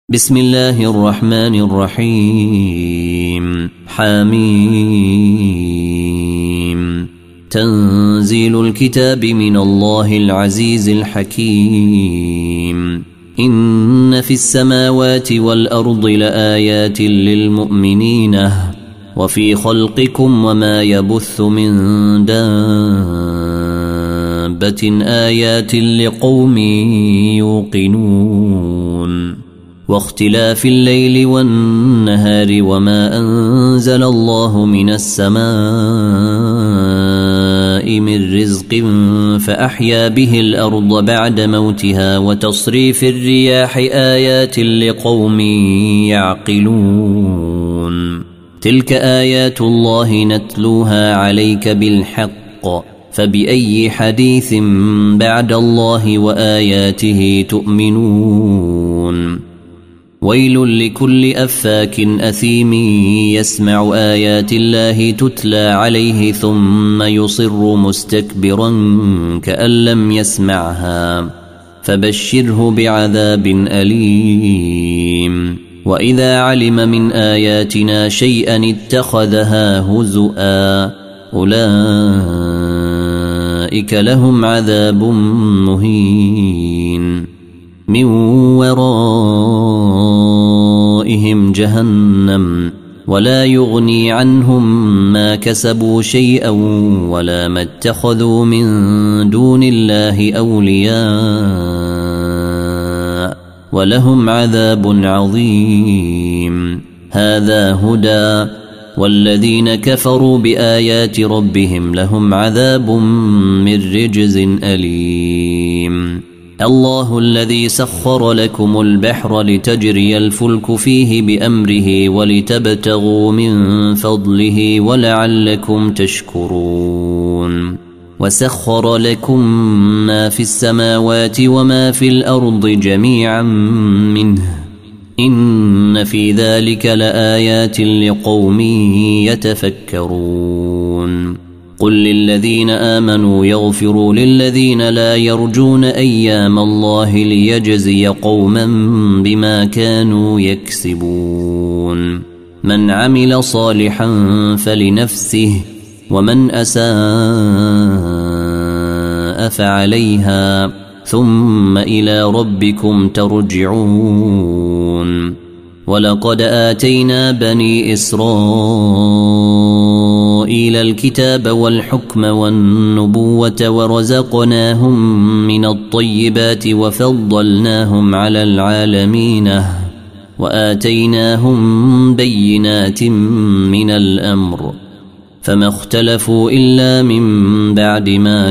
بسم الله الرحمن الرحيم. حميم. تنزيل الكتاب من الله العزيز الحكيم. إن في السماوات والأرض لآيات للمؤمنين وفي خلقكم وما يبث من دابة آيات لقوم يوقنون. واختلاف الليل والنهار وما أنزل الله من السماء من رزق فأحيا به الأرض بعد موتها وتصريف الرياح آيات لقوم يعقلون. تلك آيات الله نتلوها عليك بالحق فبأي حديث بعد الله وآياته تؤمنون. ويل لكل أفاك أثيم يسمع آيات الله تتلى عليه ثم يصر مستكبرا كأن لم يسمعها فبشره بعذاب أليم. وإذا علم من آياتنا شيئا اتخذها هزؤا أولئك لهم عذاب مهين من ورائهم جهنم ولا يغني عنهم ما كسبوا شيئا ولا ما اتخذوا من دون الله أولياء ولهم عذاب عظيم. هذا هدى والذين كفروا بآيات ربهم لهم عذاب من رجز أليم. الله الذي سخر لكم البحر لتجري الفلك فيه بأمره ولتبتغوا من فضله ولعلكم تشكرون. وسخر لكم ما في السماوات وما في الأرض جميعا منه إن في ذلك لآيات لقوم يتفكرون. قل للذين آمنوا يغفروا للذين لا يرجون أيام الله ليجزي قوما بما كانوا يكسبون. من عمل صالحا فلنفسه ومن أساء فعليها ثم إلى ربكم ترجعون. ولقد آتينا بني إسرائيل الكتاب والحكم والنبوة ورزقناهم من الطيبات وفضلناهم على العالمين وآتيناهم بينات من الأمر فما اختلفوا إلا من بعد ما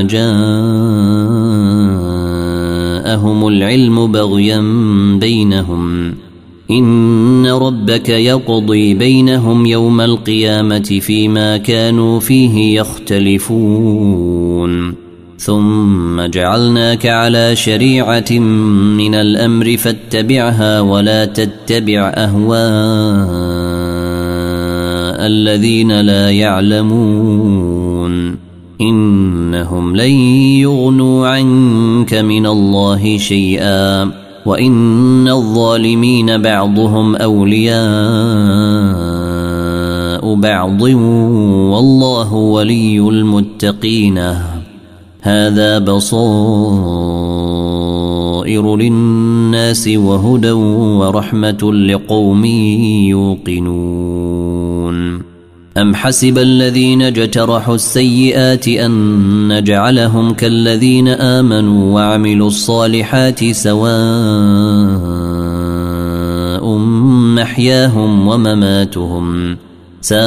جاءهم العلم بغيا بينهم. إن ربك يقضي بينهم يوم القيامة فيما كانوا فيه يختلفون. ثم جعلناك على شريعة من الأمر فاتبعها ولا تتبع أهواء الذين لا يعلمون إنهم لن يغنوا عنك من الله شيئا وإن الظالمين بعضهم أولياء بعض والله ولي المتقين. هذا بصائر للناس وهدى ورحمة لقوم يوقنون. أم حسب الذين اجترحوا السيئات أن نجعلهم كالذين آمنوا وعملوا الصالحات سواء محياهم ومماتهم ساء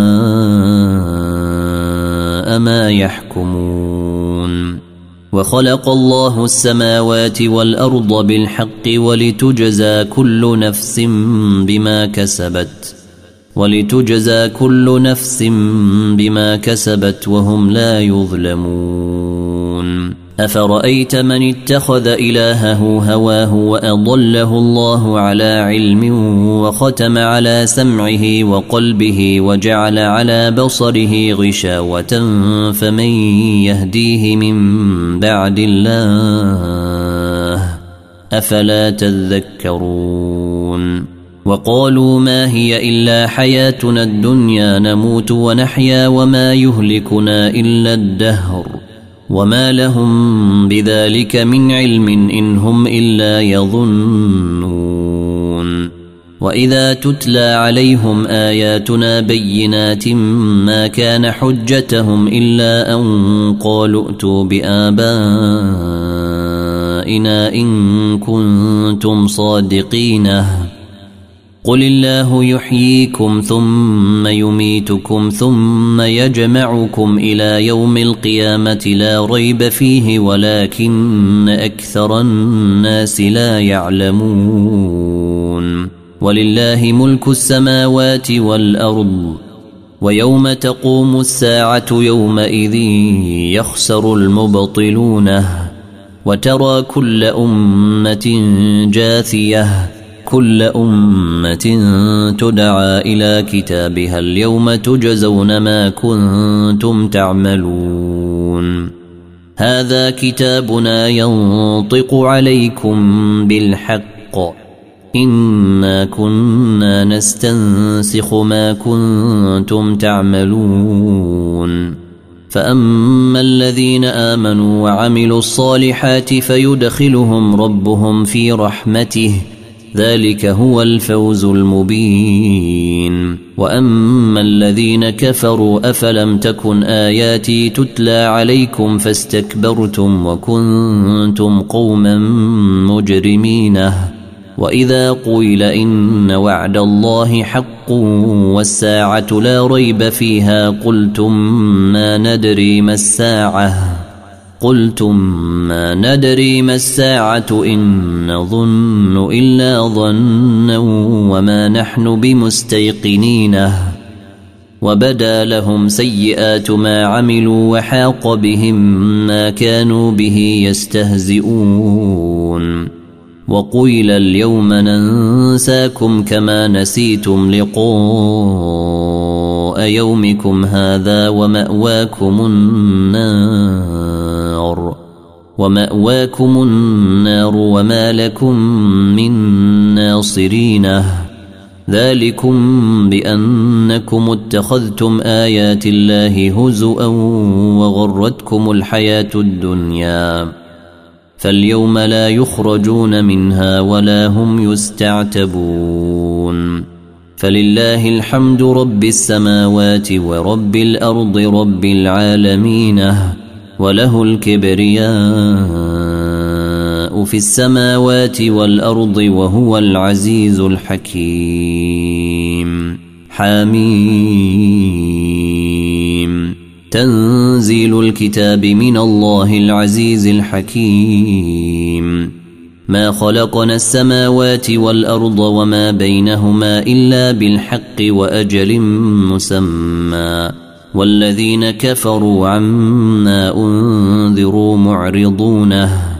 ما يحكمون. وخلق الله السماوات والأرض بالحق ولتجزى كل نفس بما كسبت وهم لا يظلمون. أفرأيت من اتخذ إلهه هواه وأضله الله على علم وختم على سمعه وقلبه وجعل على بصره غشاوة فمن يهديه من بعد الله أفلا تذكرون وقالوا ما هي إلا حياتنا الدنيا نموت ونحيا وما يهلكنا إلا الدهر وما لهم بذلك من علم إن هم إلا يظنون وإذا تتلى عليهم آياتنا بينات ما كان حجتهم إلا أن قالوا ائتوا بآبائنا إن كنتم صادقين قل الله يحييكم ثم يميتكم ثم يجمعكم إلى يوم القيامة لا ريب فيه ولكن أكثر الناس لا يعلمون ولله ملك السماوات والأرض ويوم تقوم الساعة يومئذ يخسر المبطلون وترى كل أمة جاثية كل أمة تدعى إلى كتابها اليوم تجزون ما كنتم تعملون هذا كتابنا ينطق عليكم بالحق إنا كنا نستنسخ ما كنتم تعملون فأما الذين آمنوا وعملوا الصالحات فيدخلهم ربهم في رحمته ذلك هو الفوز المبين وأما الذين كفروا أفلم تكن آياتي تتلى عليكم فاستكبرتم وكنتم قوما مجرمين وإذا قيل إن وعد الله حق والساعة لا ريب فيها قلتم ما ندري ما الساعة إن نظن إلا ظنا وما نحن بمستيقنين وبدا لهم سيئات ما عملوا وحاق بهم ما كانوا به يستهزئون وقيل اليوم ننساكم كما نسيتم لقاء يومكم هذا ومأواكم النار وما لكم من ناصرين ذلكم بأنكم اتخذتم آيات الله هزؤا وغرتكم الحياة الدنيا فاليوم لا يخرجون منها ولا هم يستعتبون فلله الحمد رب السماوات ورب الأرض رب العالمين وله الكبرياء في السماوات والأرض وهو العزيز الحكيم حميم تنزيل الكتاب من الله العزيز الحكيم ما خلقنا السماوات والأرض وما بينهما إلا بالحق وأجل مسمى والذين كفروا عما أنذروا معرضونه